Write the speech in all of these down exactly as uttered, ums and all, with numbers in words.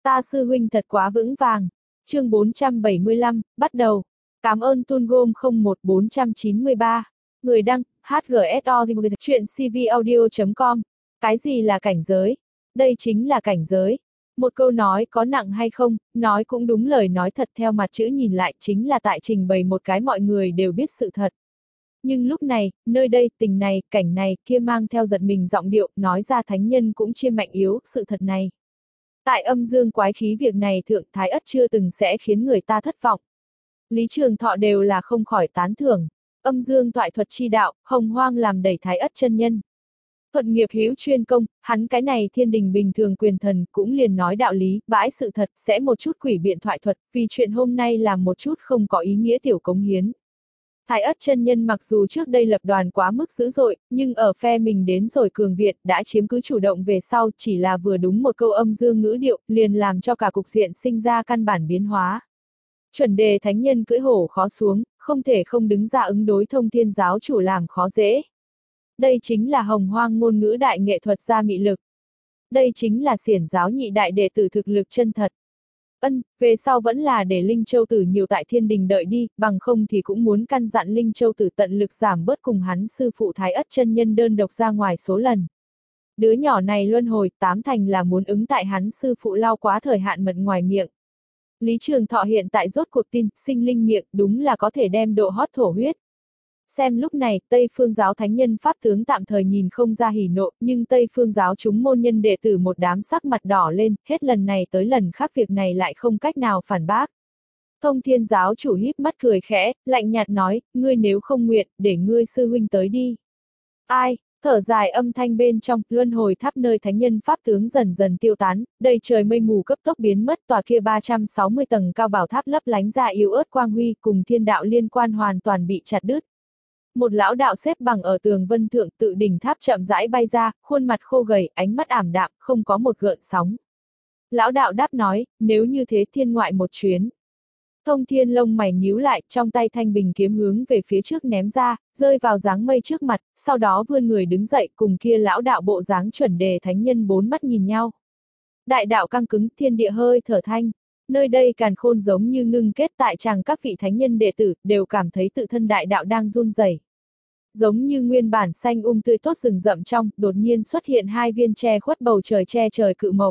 Ta sư huynh thật quá vững vàng. Chương bốn trăm bảy mươi lăm, bắt đầu. Cảm ơn Tungom không một bốn chín ba. Người đăng, hát giê ét o chuyện cvaudio chấm com. Cái gì là cảnh giới? Đây chính là cảnh giới. Một câu nói có nặng hay không, nói cũng đúng, lời nói thật theo mặt chữ nhìn lại chính là tại trình bày một cái mọi người đều biết sự thật. Nhưng lúc này, nơi đây, tình này, cảnh này, kia mang theo giật mình giọng điệu, nói ra thánh nhân cũng chia mạnh yếu, sự thật này. Tại âm dương quái khí việc này thượng thái ất chưa từng sẽ khiến người ta thất vọng. Lý Trường Thọ đều là không khỏi tán thưởng. Âm dương thoại thuật chi đạo, hồng hoang làm đẩy thái ất chân nhân. Thuật nghiệp hữu chuyên công, hắn cái này thiên đình bình thường quyền thần cũng liền nói đạo lý, bãi sự thật, sẽ một chút quỷ biện thoại thuật, vì chuyện hôm nay làm một chút không có ý nghĩa tiểu cống hiến. Thái ất chân nhân mặc dù trước đây lập đoàn quá mức dữ dội, nhưng ở phe mình đến rồi cường Việt đã chiếm cứ chủ động về sau, chỉ là vừa đúng một câu âm dương ngữ điệu, liền làm cho cả cục diện sinh ra căn bản biến hóa. Chuẩn đề thánh nhân cưỡi hổ khó xuống, không thể không đứng ra ứng đối Thông Thiên giáo chủ làm khó dễ. Đây chính là hồng hoang ngôn ngữ đại nghệ thuật gia mị lực. Đây chính là xiển giáo nhị đại đệ tử thực lực chân thật. Ân, về sau vẫn là để Linh Châu Tử nhiều tại thiên đình đợi đi, bằng không thì cũng muốn căn dặn Linh Châu Tử tận lực giảm bớt cùng hắn sư phụ Thái Ất chân nhân đơn độc ra ngoài số lần. Đứa nhỏ này luân hồi, tám thành là muốn ứng tại hắn sư phụ lao quá thời hạn mật ngoài miệng. Lý Trường Thọ hiện tại rốt cuộc tin, sinh linh miệng, đúng là có thể đem độ hót thổ huyết. Xem lúc này, Tây Phương giáo thánh nhân pháp tướng tạm thời nhìn không ra hỉ nộ, nhưng Tây Phương giáo chúng môn nhân đệ tử một đám sắc mặt đỏ lên, hết lần này tới lần khác việc này lại không cách nào phản bác. Thông Thiên giáo chủ híp mắt cười khẽ, lạnh nhạt nói, ngươi nếu không nguyện, để ngươi sư huynh tới đi. Ai? Thở dài âm thanh bên trong, luân hồi tháp nơi thánh nhân pháp tướng dần dần tiêu tán, đầy trời mây mù cấp tốc biến mất, tòa kia ba trăm sáu mươi tầng cao bảo tháp lấp lánh ra yếu ớt quang huy, cùng thiên đạo liên quan hoàn toàn bị chặt đứt. Một lão đạo xếp bằng ở tường vân thượng tự đỉnh tháp chậm rãi bay ra, khuôn mặt khô gầy, ánh mắt ảm đạm, không có một gợn sóng. Lão đạo đáp nói, nếu như thế thiên ngoại một chuyến. Thông Thiên lông mày nhíu lại, trong tay thanh bình kiếm hướng về phía trước ném ra, rơi vào dáng mây trước mặt, sau đó vươn người đứng dậy cùng kia lão đạo bộ dáng chuẩn đề thánh nhân bốn mắt nhìn nhau. Đại đạo căng cứng, thiên địa hơi thở thanh. Nơi đây càn khôn giống như ngưng kết tại chàng các vị thánh nhân đệ tử, đều cảm thấy tự thân đại đạo đang run rẩy. Giống như nguyên bản xanh um tươi tốt rừng rậm trong, đột nhiên xuất hiện hai viên che khuất bầu trời che trời cự mộc.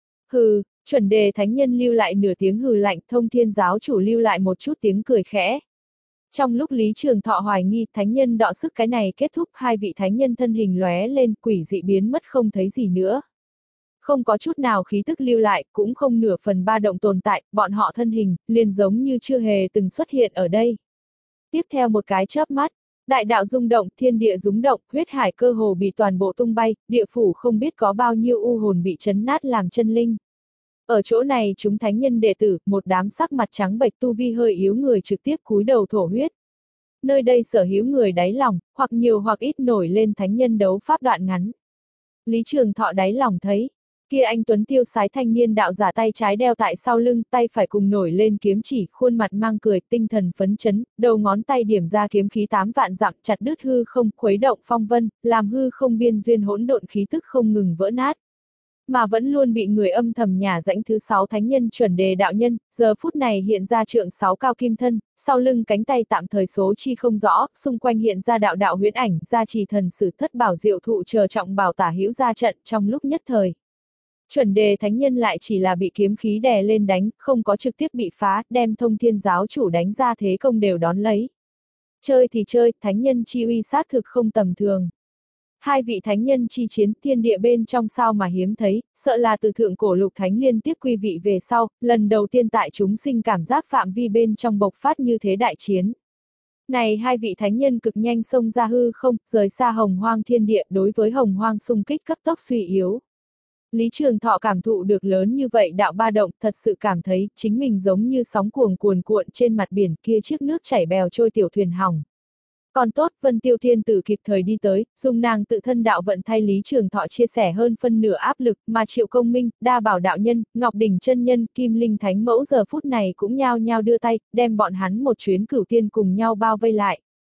Hừ, chuẩn đề thánh nhân lưu lại nửa tiếng hừ lạnh, Thông Thiên giáo chủ lưu lại một chút tiếng cười khẽ. Trong lúc Lý Trường Thọ hoài nghi thánh nhân đọ sức cái này kết thúc, hai vị thánh nhân thân hình lóe lên, quỷ dị biến mất không thấy gì nữa. Không có chút nào khí tức lưu lại, cũng không nửa phần ba động tồn tại, bọn họ thân hình, liền giống như chưa hề từng xuất hiện ở đây. Tiếp theo một cái chớp mắt, đại đạo rung động, thiên địa rúng động, huyết hải cơ hồ bị toàn bộ tung bay, địa phủ không biết có bao nhiêu u hồn bị chấn nát làm chân linh. Ở chỗ này chúng thánh nhân đệ tử, một đám sắc mặt trắng bệch tu vi hơi yếu người trực tiếp cúi đầu thổ huyết. Nơi đây sở hữu người đáy lòng, hoặc nhiều hoặc ít nổi lên thánh nhân đấu pháp đoạn ngắn. Lý Trường Thọ đáy lòng thấy, kia anh tuấn tiêu sái thanh niên đạo giả tay trái đeo tại sau lưng, tay phải cùng nổi lên kiếm chỉ, khuôn mặt mang cười, tinh thần phấn chấn, đầu ngón tay điểm ra kiếm khí tám vạn dặm chặt đứt hư không, khuấy động phong vân, làm hư không biên duyên hỗn độn khí tức không ngừng vỡ nát. Mà vẫn luôn bị người âm thầm nhả rãnh thứ sáu thánh nhân chuẩn đề đạo nhân, giờ phút này hiện ra trượng sáu cao kim thân, sau lưng cánh tay tạm thời số chi không rõ, xung quanh hiện ra đạo đạo huyễn ảnh, gia trì thần sử thất bảo diệu thụ chờ trọng bảo tả hữu ra trận trong lúc nhất thời. Chuẩn đề thánh nhân lại chỉ là bị kiếm khí đè lên đánh, không có trực tiếp bị phá, đem Thông Thiên giáo chủ đánh ra thế công đều đón lấy. Chơi thì chơi, thánh nhân chi uy xác thực không tầm thường. Hai vị thánh nhân chi chiến thiên địa bên trong sao mà hiếm thấy, sợ là từ thượng cổ lục thánh liên tiếp quy vị về sau, lần đầu tiên tại chúng sinh cảm giác phạm vi bên trong bộc phát như thế đại chiến. Này hai vị thánh nhân cực nhanh xông ra hư không, rời xa hồng hoang thiên địa đối với hồng hoang xung kích cấp tốc suy yếu. Lý Trường Thọ cảm thụ được lớn như vậy đạo ba động, thật sự cảm thấy chính mình giống như sóng cuồng cuồn cuộn trên mặt biển kia chiếc nước chảy bèo trôi tiểu thuyền hỏng. Còn tốt, Vân Tiêu Thiên Tử kịp thời đi tới, dùng nàng tự thân đạo vận thay Lý Trường Thọ chia sẻ hơn phân nửa áp lực, mà Triệu Công Minh, Đa Bảo đạo nhân, Ngọc Đỉnh chân nhân, Kim Linh Thánh mẫu giờ phút này cũng nhao nhao đưa tay, đem bọn hắn một chuyến cửu tiên cùng nhau bao vây lại.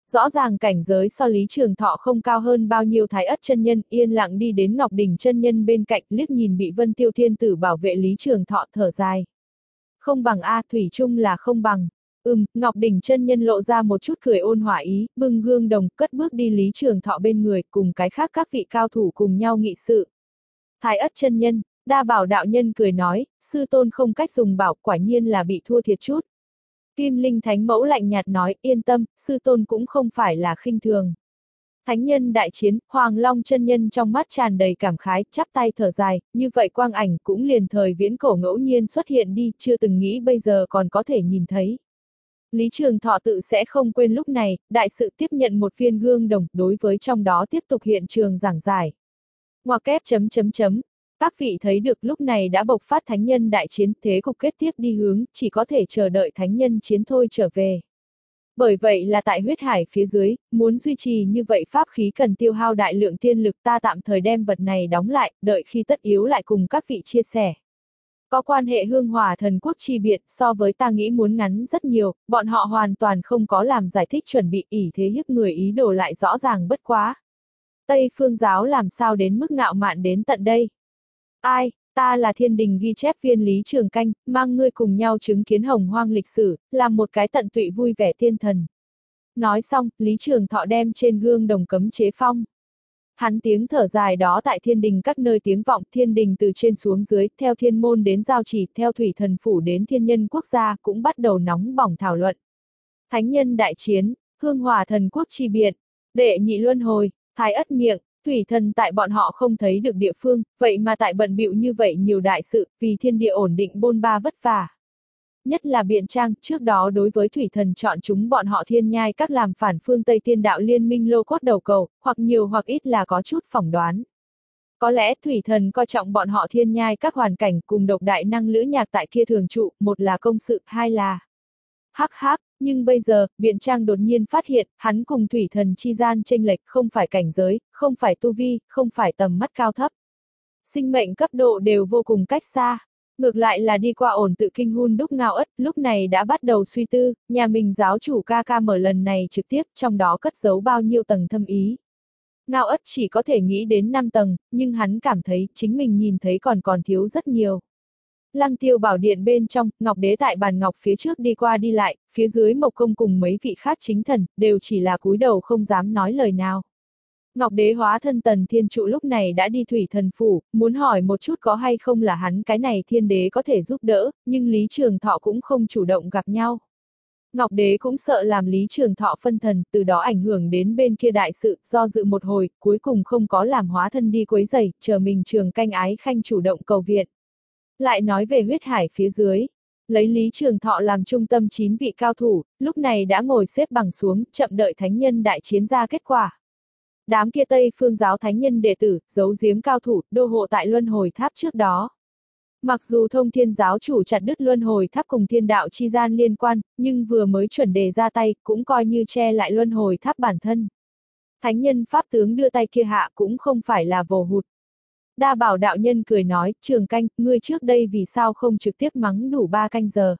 Rõ ràng cảnh giới so Lý Trường Thọ không cao hơn bao nhiêu. Thái Ất chân nhân yên lặng đi đến Ngọc Đỉnh chân nhân bên cạnh, liếc nhìn bị Vân Tiêu Thiên Tử bảo vệ Lý Trường Thọ, thở dài. Không bằng a, thủy chung là không bằng. Ừm, Ngọc Đỉnh chân nhân lộ ra một chút cười ôn hòa ý, bưng gương đồng, cất bước đi Lý Trường Thọ bên người, cùng cái khác các vị cao thủ cùng nhau nghị sự. Thái Ất chân nhân, Đa Bảo đạo nhân cười nói, sư tôn không cách dùng bảo, quả nhiên là bị thua thiệt chút. Kim Linh Thánh Mẫu lạnh nhạt nói, yên tâm, sư tôn cũng không phải là khinh thường. Thánh nhân đại chiến, Hoàng Long chân nhân trong mắt tràn đầy cảm khái, chắp tay thở dài, như vậy quang ảnh cũng liền thời viễn cổ ngẫu nhiên xuất hiện đi, chưa từng nghĩ bây giờ còn có thể nhìn thấy. Lý Trường Thọ tự sẽ không quên lúc này, đại sự tiếp nhận một viên gương đồng, đối với trong đó tiếp tục hiện trường giảng giải. Ngoặc kép chấm chấm chấm. Các vị thấy được lúc này đã bộc phát thánh nhân đại chiến, thế cục kết tiếp đi hướng, chỉ có thể chờ đợi thánh nhân chiến thôi trở về. Bởi vậy là tại huyết hải phía dưới, muốn duy trì như vậy pháp khí cần tiêu hao đại lượng tiên lực, ta tạm thời đem vật này đóng lại, đợi khi tất yếu lại cùng các vị chia sẻ. Có quan hệ hương hỏa thần quốc chi biệt, so với ta nghĩ muốn ngắn rất nhiều, bọn họ hoàn toàn không có làm giải thích chuẩn bị, ỷ thế hiếp người ý đồ lại rõ ràng bất quá. Tây Phương giáo làm sao đến mức ngạo mạn đến tận đây? Ai, ta là thiên đình ghi chép viên Lý Trường Canh, mang ngươi cùng nhau chứng kiến hồng hoang lịch sử, làm một cái tận tụy vui vẻ thiên thần. Nói xong, Lý Trường Thọ đem trên gương đồng cấm chế phong. Hắn tiếng thở dài đó tại thiên đình các nơi tiếng vọng, thiên đình từ trên xuống dưới, theo thiên môn đến giao chỉ, theo thủy thần phủ đến thiên nhân quốc gia cũng bắt đầu nóng bỏng thảo luận. Thánh nhân đại chiến, hương hỏa thần quốc chi biệt, đệ nhị luân hồi, Thái Ất miệng, thủy thần tại bọn họ không thấy được địa phương, vậy mà tại bận bịu như vậy nhiều đại sự, vì thiên địa ổn định bôn ba vất vả. Nhất là Biện Trang, trước đó đối với thủy thần chọn chúng bọn họ thiên nhai các làm phản phương Tây Tiên đạo liên minh lô cốt đầu cầu, hoặc nhiều hoặc ít là có chút phỏng đoán. Có lẽ thủy thần coi trọng bọn họ thiên nhai các hoàn cảnh cùng độc đại năng lữ nhạc tại kia thường trụ, một là công sự, hai là hắc hắc, nhưng bây giờ, Biện Trang đột nhiên phát hiện, hắn cùng thủy thần chi gian chênh lệch không phải cảnh giới, không phải tu vi, không phải tầm mắt cao thấp. Sinh mệnh cấp độ đều vô cùng cách xa. Ngược lại là đi qua ổn tự kinh hun đúc Ngao Ất, lúc này đã bắt đầu suy tư, nhà mình giáo chủ ca ca mở lần này trực tiếp, trong đó cất giấu bao nhiêu tầng thâm ý. Ngao Ất chỉ có thể nghĩ đến năm tầng, nhưng hắn cảm thấy, chính mình nhìn thấy còn còn thiếu rất nhiều. Lăng Tiêu bảo điện bên trong, Ngọc Đế tại bàn ngọc phía trước đi qua đi lại, phía dưới Mộc Công cùng mấy vị khác chính thần, đều chỉ là cúi đầu không dám nói lời nào. Ngọc Đế hóa thân Tần Thiên Trụ lúc này đã đi thủy thần phủ, muốn hỏi một chút có hay không là hắn cái này thiên đế có thể giúp đỡ, nhưng Lý Trường Thọ cũng không chủ động gặp nhau. Ngọc Đế cũng sợ làm Lý Trường Thọ phân thần, từ đó ảnh hưởng đến bên kia đại sự, do dự một hồi, cuối cùng không có làm hóa thân đi quấy rầy, chờ mình Trường Canh ái khanh chủ động cầu viện. Lại nói về huyết hải phía dưới, lấy Lý Trường Thọ làm trung tâm chín vị cao thủ, lúc này đã ngồi xếp bằng xuống, chậm đợi thánh nhân đại chiến ra kết quả. Đám kia Tây Phương giáo thánh nhân đệ tử, giấu giếm cao thủ, đô hộ tại luân hồi tháp trước đó. Mặc dù thông thiên giáo chủ chặt đứt luân hồi tháp cùng thiên đạo chi gian liên quan, nhưng vừa mới chuẩn đề ra tay, cũng coi như che lại luân hồi tháp bản thân. Thánh nhân pháp tướng đưa tay kia hạ cũng không phải là vồ hụt. Đa Bảo đạo nhân cười nói, Trường Canh, ngươi trước đây vì sao không trực tiếp mắng đủ ba canh giờ.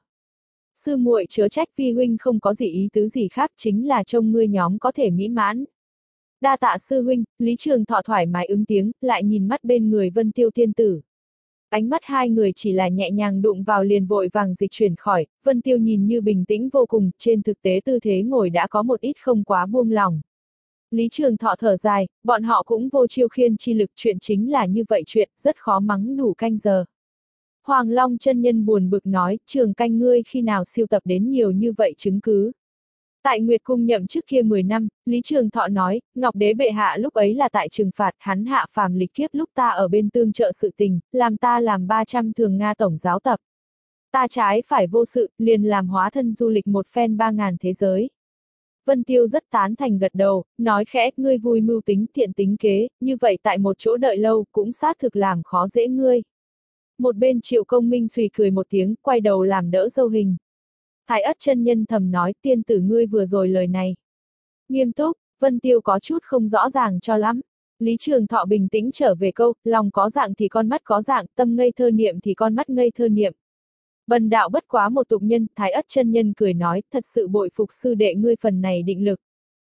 Sư muội chớ trách, vi huynh không có gì ý tứ gì khác, chính là trông ngươi nhóm có thể mỹ mãn. Đa tạ sư huynh, Lý Trường Thọ thoải mái ứng tiếng, lại nhìn mắt bên người Vân Tiêu tiên tử. Ánh mắt hai người chỉ là nhẹ nhàng đụng vào liền vội vàng dịch chuyển khỏi, Vân Tiêu nhìn như bình tĩnh vô cùng, trên thực tế tư thế ngồi đã có một ít không quá buông lòng. Lý Trường Thọ thở dài, bọn họ cũng vô chiêu khiên chi lực, chuyện chính là như vậy, chuyện rất khó mắng đủ canh giờ. Hoàng Long chân nhân buồn bực nói, Trường Canh ngươi khi nào siêu tập đến nhiều như vậy chứng cứ. Tại Nguyệt Cung nhậm trước kia mười năm, Lý Trường Thọ nói, Ngọc Đế bệ hạ lúc ấy là tại trừng phạt, hắn hạ phàm lịch kiếp lúc ta ở bên tương trợ sự tình, làm ta làm ba trăm thường Nga tổng giáo tập. Ta trái phải vô sự, liền làm hóa thân du lịch một phen ba ngàn thế giới. Vân Tiêu rất tán thành gật đầu, nói khẽ, ngươi vui mưu tính thiện tính kế, như vậy tại một chỗ đợi lâu cũng xác thực làm khó dễ ngươi. Một bên Triệu Công Minh suy cười một tiếng, quay đầu làm đỡ dâu hình. Thái Ất chân nhân thầm nói, tiên tử ngươi vừa rồi lời này. Nghiêm túc, Vân Tiêu có chút không rõ ràng cho lắm. Lý Trường Thọ bình tĩnh trở về câu, lòng có dạng thì con mắt có dạng, tâm ngây thơ niệm thì con mắt ngây thơ niệm. Bần đạo bất quá một tục nhân, Thái Ất chân nhân cười nói, thật sự bội phục sư đệ ngươi phần này định lực.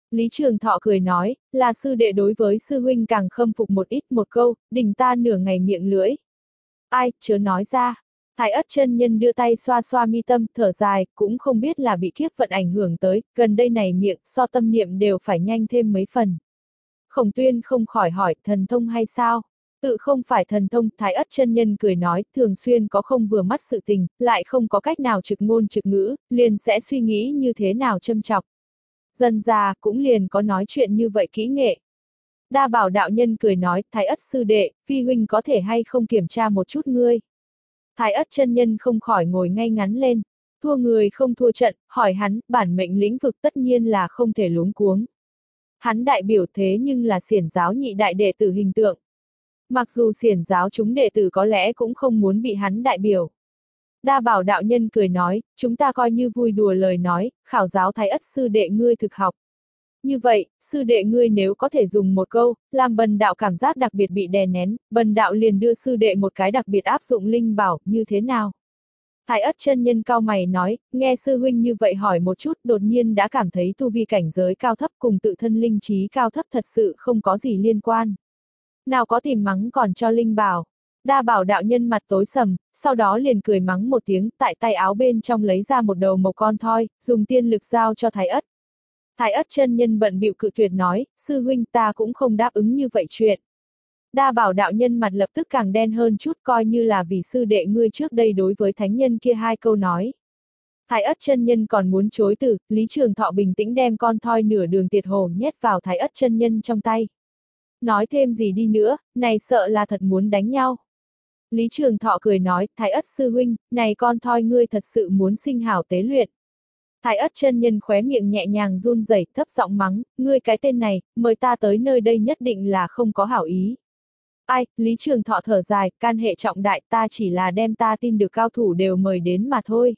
Lý Trường Thọ cười nói, là sư đệ đối với sư huynh càng khâm phục một ít một câu, đình ta nửa ngày miệng lưỡi. Ai, chớ nói ra. Thái Ất chân nhân đưa tay xoa xoa mi tâm, thở dài, cũng không biết là bị kiếp vận ảnh hưởng tới, gần đây này miệng, so tâm niệm đều phải nhanh thêm mấy phần. Khổng Tuyên không khỏi hỏi, thần thông hay sao? Tự không phải thần thông, Thái Ất chân nhân cười nói, thường xuyên có không vừa mắt sự tình, lại không có cách nào trực ngôn trực ngữ, liền sẽ suy nghĩ như thế nào châm chọc. Dần già, cũng liền có nói chuyện như vậy kỹ nghệ. Đa Bảo đạo nhân cười nói, Thái Ất sư đệ, phi huynh có thể hay không kiểm tra một chút ngươi. Thái Ất chân nhân không khỏi ngồi ngay ngắn lên, thua người không thua trận, hỏi hắn, bản mệnh lĩnh vực tất nhiên là không thể luống cuống. Hắn đại biểu thế nhưng là xiển giáo nhị đại đệ tử hình tượng. Mặc dù xiển giáo chúng đệ tử có lẽ cũng không muốn bị hắn đại biểu. Đa Bảo đạo nhân cười nói, chúng ta coi như vui đùa lời nói, khảo giáo Thái Ất sư đệ ngươi thực học. Như vậy, sư đệ ngươi nếu có thể dùng một câu, làm bần đạo cảm giác đặc biệt bị đè nén, bần đạo liền đưa sư đệ một cái đặc biệt áp dụng linh bảo, như thế nào? Thái Ất chân nhân cao mày nói, nghe sư huynh như vậy hỏi một chút, đột nhiên đã cảm thấy tu vi cảnh giới cao thấp cùng tự thân linh trí cao thấp thật sự không có gì liên quan. Nào có tìm mắng còn cho linh bảo. Đa Bảo đạo nhân mặt tối sầm, sau đó liền cười mắng một tiếng, tại tay áo bên trong lấy ra một đầu mộc con thoi, dùng tiên lực giao cho Thái Ất. Thái Ất chân nhân bận bịu cự tuyệt nói, sư huynh ta cũng không đáp ứng như vậy chuyện. Đa Bảo đạo nhân mặt lập tức càng đen hơn chút, coi như là vì sư đệ ngươi trước đây đối với thánh nhân kia hai câu nói. Thái Ất chân nhân còn muốn chối từ, Lý Trường Thọ bình tĩnh đem con thoi nửa đường tiệt hồ nhét vào Thái Ất chân nhân trong tay. Nói thêm gì đi nữa, này sợ là thật muốn đánh nhau. Lý Trường Thọ cười nói, Thái Ất sư huynh, này con thoi ngươi thật sự muốn sinh hảo tế luyện. Thái Ất chân nhân khóe miệng nhẹ nhàng run rẩy, thấp giọng mắng, ngươi cái tên này, mời ta tới nơi đây nhất định là không có hảo ý. Ai, Lý Trường Thọ thở dài, can hệ trọng đại, ta chỉ là đem ta tin được cao thủ đều mời đến mà thôi.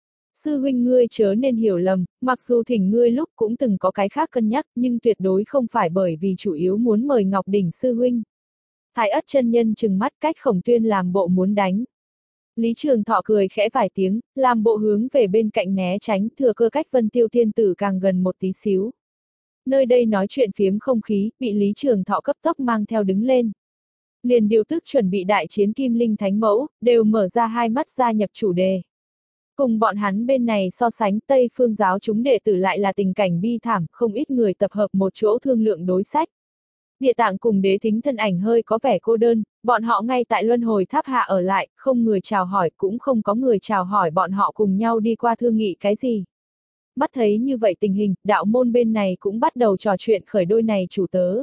Sư huynh ngươi chớ nên hiểu lầm, mặc dù thỉnh ngươi lúc cũng từng có cái khác cân nhắc, nhưng tuyệt đối không phải bởi vì chủ yếu muốn mời Ngọc Đỉnh sư huynh. Thái Ất chân nhân trừng mắt cách Khổng Tuyên làm bộ muốn đánh. Lý Trường Thọ cười khẽ vài tiếng, làm bộ hướng về bên cạnh né tránh, thừa cơ cách Vân Tiêu Tiên Tử càng gần một tí xíu. Nơi đây nói chuyện phiếm không khí, bị Lý Trường Thọ cấp tốc mang theo đứng lên. Liền điều tức chuẩn bị đại chiến Kim Linh Thánh Mẫu, đều mở ra hai mắt gia nhập chủ đề. Cùng bọn hắn bên này so sánh, Tây Phương giáo chúng đệ tử lại là tình cảnh bi thảm, không ít người tập hợp một chỗ thương lượng đối sách. Địa Tạng cùng Đế Thính thân ảnh hơi có vẻ cô đơn, bọn họ ngay tại luân hồi tháp hạ ở lại, không người chào hỏi, cũng không có người chào hỏi bọn họ cùng nhau đi qua thương nghị cái gì. Mắt thấy như vậy tình hình, đạo môn bên này cũng bắt đầu trò chuyện khởi đôi này chủ tớ.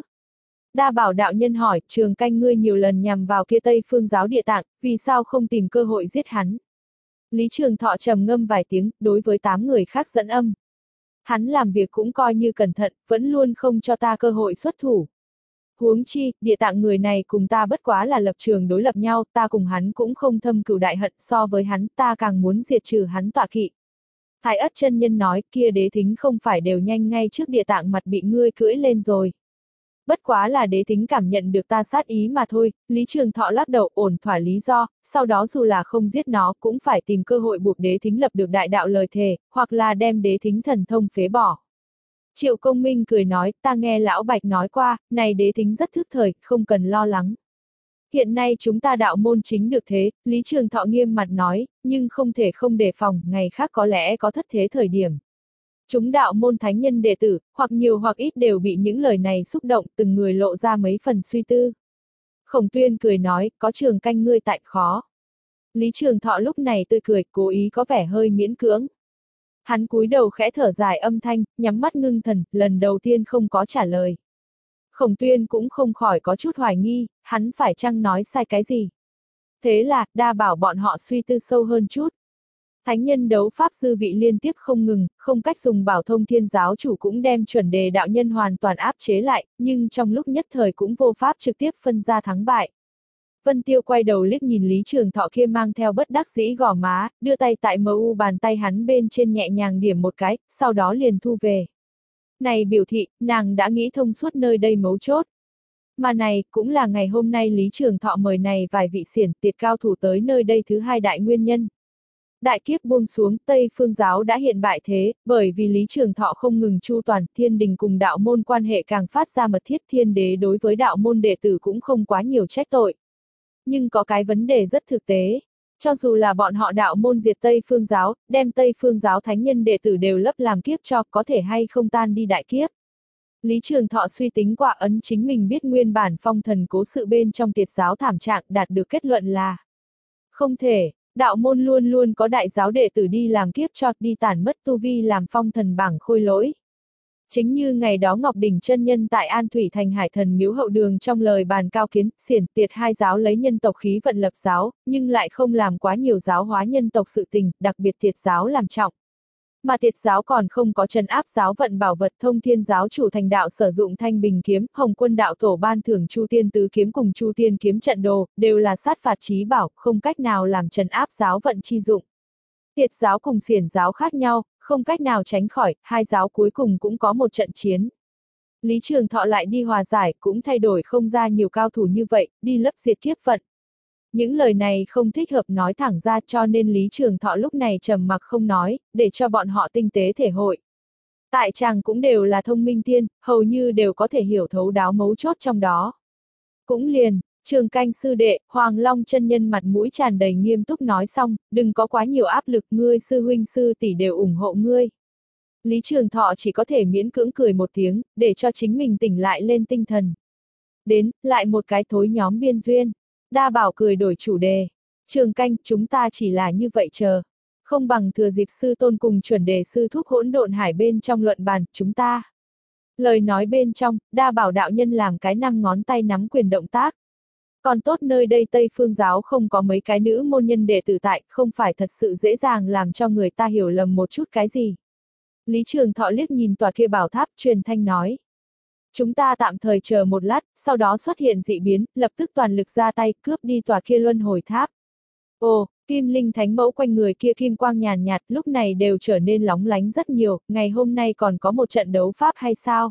Đa Bảo đạo nhân hỏi, Trường Canh ngươi nhiều lần nhằm vào kia Tây Phương giáo Địa Tạng, vì sao không tìm cơ hội giết hắn? Lý Trường Thọ trầm ngâm vài tiếng, đối với tám người khác dẫn âm. Hắn làm việc cũng coi như cẩn thận, vẫn luôn không cho ta cơ hội xuất thủ. Huống chi, Địa Tạng người này cùng ta bất quá là lập trường đối lập nhau, ta cùng hắn cũng không thâm cừu đại hận, so với hắn, ta càng muốn diệt trừ hắn tọa kỵ. Thái Ất chân nhân nói, kia Đế Thính không phải đều nhanh ngay trước Địa Tạng mặt bị ngươi cưỡi lên rồi. Bất quá là Đế Thính cảm nhận được ta sát ý mà thôi. Lý Trường Thọ lắc đầu ổn thỏa lý do, sau đó dù là không giết nó cũng phải tìm cơ hội buộc Đế Thính lập được đại đạo lời thề, hoặc là đem Đế Thính thần thông phế bỏ. Triệu Công Minh cười nói, ta nghe Lão Bạch nói qua, này Đế Thính rất thức thời, không cần lo lắng. Hiện nay chúng ta đạo môn chính được thế, Lý Trường Thọ nghiêm mặt nói, nhưng không thể không đề phòng, ngày khác có lẽ có thất thế thời điểm. Chúng đạo môn thánh nhân đệ tử, hoặc nhiều hoặc ít đều bị những lời này xúc động, từng người lộ ra mấy phần suy tư. Khổng Tuyên cười nói, có Trường Canh ngươi tại khó. Lý Trường Thọ lúc này tươi cười, cố ý có vẻ hơi miễn cưỡng. Hắn cúi đầu khẽ thở dài âm thanh, nhắm mắt ngưng thần, lần đầu tiên không có trả lời. Khổng Tuyên cũng không khỏi có chút hoài nghi, hắn phải chăng nói sai cái gì. Thế là, Đa Bảo bọn họ suy tư sâu hơn chút. Thánh nhân đấu pháp dư vị liên tiếp không ngừng, không cách dùng bảo thông thiên giáo chủ cũng đem chuẩn đề đạo nhân hoàn toàn áp chế lại, nhưng trong lúc nhất thời cũng vô pháp trực tiếp phân ra thắng bại. Vân Tiêu quay đầu liếc nhìn Lý Trường Thọ kia mang theo bất đắc dĩ gò má, đưa tay tại mờ u bàn tay hắn bên trên nhẹ nhàng điểm một cái, sau đó liền thu về. Này biểu thị, nàng đã nghĩ thông suốt nơi đây mấu chốt. Mà này, cũng là ngày hôm nay Lý Trường Thọ mời này vài vị xiển tiệt cao thủ tới nơi đây thứ hai đại nguyên nhân. Đại kiếp buông xuống, Tây Phương giáo đã hiện bại thế, bởi vì Lý Trường Thọ không ngừng chu toàn, thiên đình cùng đạo môn quan hệ càng phát ra mật thiết, thiên đế đối với đạo môn đệ tử cũng không quá nhiều trách tội. Nhưng có cái vấn đề rất thực tế. Cho dù là bọn họ đạo môn diệt Tây Phương giáo, đem Tây Phương giáo thánh nhân đệ tử đều lấp làm kiếp cho, có thể hay không tan đi đại kiếp. Lý Trường Thọ suy tính qua ấn chính mình biết nguyên bản phong thần cố sự bên trong tiệt giáo thảm trạng, đạt được kết luận là không thể, đạo môn luôn luôn có đại giáo đệ tử đi làm kiếp cho, đi tản mất tu vi làm phong thần bảng khôi lỗi. Chính như ngày đó Ngọc Đỉnh chân nhân tại An Thủy Thành Hải Thần Miếu hậu đường trong lời bàn cao kiến, xiển tiệt hai giáo lấy nhân tộc khí vận lập giáo, nhưng lại không làm quá nhiều giáo hóa nhân tộc sự tình, đặc biệt tiệt giáo làm trọng. Mà tiệt giáo còn không có trấn áp giáo vận bảo vật, Thông Thiên giáo chủ thành đạo sử dụng Thanh Bình kiếm, Hồng Quân đạo tổ ban thưởng Chu Tiên tứ kiếm cùng Chu Tiên kiếm trận đồ, đều là sát phạt chí bảo, không cách nào làm trấn áp giáo vận chi dụng. Tiệt giáo cùng xiển giáo khác nhau, không cách nào tránh khỏi, hai giáo cuối cùng cũng có một trận chiến. Lý Trường Thọ lại đi hòa giải, cũng thay đổi không ra nhiều cao thủ như vậy, đi lấp diệt kiếp vận. Những lời này không thích hợp nói thẳng ra, cho nên Lý Trường Thọ lúc này trầm mặc không nói, để cho bọn họ tinh tế thể hội. Tại chàng cũng đều là thông minh tiên, hầu như đều có thể hiểu thấu đáo mấu chốt trong đó. Cũng liền, Trường Canh sư đệ, Hoàng Long chân nhân mặt mũi tràn đầy nghiêm túc nói xong, đừng có quá nhiều áp lực, ngươi sư huynh sư tỷ đều ủng hộ ngươi. Lý Trường Thọ chỉ có thể miễn cưỡng cười một tiếng, để cho chính mình tỉnh lại lên tinh thần. Đến, lại một cái thối nhóm biên duyên. Đa Bảo cười đổi chủ đề. Trường Canh, chúng ta chỉ là như vậy chờ. Không bằng thừa dịp sư tôn cùng chuẩn đề sư thúc hỗn độn hải bên trong luận bàn, chúng ta. Lời nói bên trong, Đa Bảo đạo nhân làm cái năm ngón tay nắm quyền động tác. Còn tốt nơi đây Tây Phương giáo không có mấy cái nữ môn nhân đệ tử tại, không phải thật sự dễ dàng làm cho người ta hiểu lầm một chút cái gì. Lý Trường Thọ liếc nhìn tòa kia bảo tháp, truyền thanh nói. Chúng ta tạm thời chờ một lát, sau đó xuất hiện dị biến, lập tức toàn lực ra tay, cướp đi tòa kia luân hồi tháp. Ồ, Kim Linh Thánh Mẫu quanh người kia kim quang nhàn nhạt, lúc này đều trở nên lóng lánh rất nhiều, ngày hôm nay còn có một trận đấu pháp hay sao?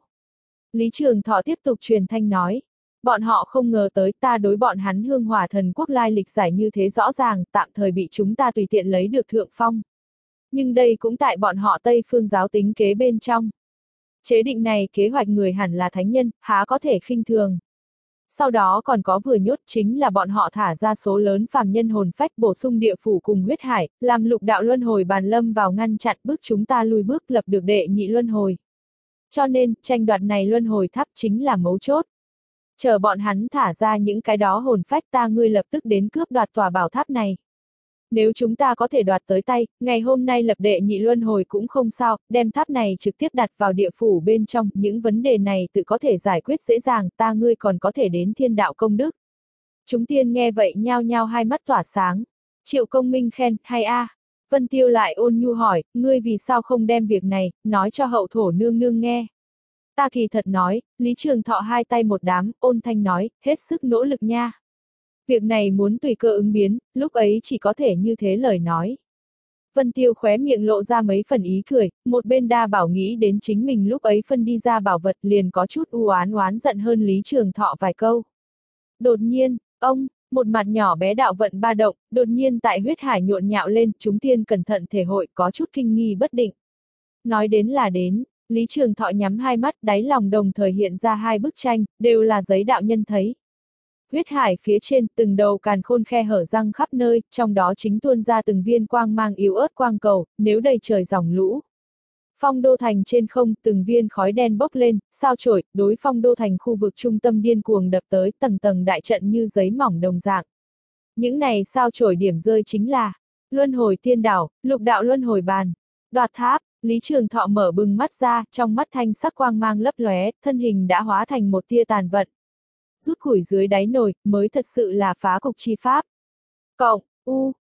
Lý Trường Thọ tiếp tục truyền thanh nói. Bọn họ không ngờ tới ta đối bọn hắn Hương Hỏa Thần Quốc lai lịch giải như thế rõ ràng, tạm thời bị chúng ta tùy tiện lấy được thượng phong. Nhưng đây cũng tại bọn họ Tây Phương giáo tính kế bên trong. Chế định này kế hoạch người hẳn là thánh nhân, há có thể khinh thường. Sau đó còn có vừa nhốt chính là bọn họ thả ra số lớn phàm nhân hồn phách bổ sung địa phủ cùng huyết hải, làm lục đạo luân hồi bàn lâm vào ngăn chặn bước chúng ta lui bước lập được đệ nhị luân hồi. Cho nên, tranh đoạt này luân hồi tháp chính là mấu chốt. Chờ bọn hắn thả ra những cái đó hồn phách ta ngươi lập tức đến cướp đoạt tòa bảo tháp này. Nếu chúng ta có thể đoạt tới tay, ngày hôm nay lập đệ nhị luân hồi cũng không sao, đem tháp này trực tiếp đặt vào địa phủ bên trong, những vấn đề này tự có thể giải quyết dễ dàng, ta ngươi còn có thể đến thiên đạo công đức. Chúng tiên nghe vậy nhao nhao hai mắt tỏa sáng. Triệu Công Minh khen, hay a. Vân Tiêu lại ôn nhu hỏi, ngươi vì sao không đem việc này, nói cho hậu thổ nương nương nghe. Ta kỳ thật nói, Lý Trường Thọ hai tay một đám, ôn thanh nói, hết sức nỗ lực nha. Việc này muốn tùy cơ ứng biến, lúc ấy chỉ có thể như thế lời nói. Vân Tiêu khóe miệng lộ ra mấy phần ý cười, một bên Đa Bảo nghĩ đến chính mình lúc ấy phân đi ra bảo vật liền có chút u oán oán giận hơn Lý Trường Thọ vài câu. Đột nhiên, ông, một mặt nhỏ bé đạo vận ba động, đột nhiên tại huyết hải nhộn nhạo lên, chúng tiên cẩn thận thể hội có chút kinh nghi bất định. Nói đến là đến, Lý Trường Thọ nhắm hai mắt, đáy lòng đồng thời hiện ra hai bức tranh, đều là giấy đạo nhân thấy. Huyết hải phía trên, từng đầu càn khôn khe hở răng khắp nơi, trong đó chính tuôn ra từng viên quang mang yếu ớt quang cầu, nếu đầy trời dòng lũ. Phong đô thành trên không, từng viên khói đen bốc lên, sao chổi, đối phong đô thành khu vực trung tâm điên cuồng đập tới, tầng tầng đại trận như giấy mỏng đồng dạng. Những này sao chổi điểm rơi chính là luân hồi tiên đảo, lục đạo luân hồi bàn, đoạt tháp. Lý Trường Thọ mở bừng mắt ra, trong mắt thanh sắc quang mang lấp lóe, thân hình đã hóa thành một tia tàn vận. Rút củi dưới đáy nồi, mới thật sự là phá cục chi pháp. Cộng, u,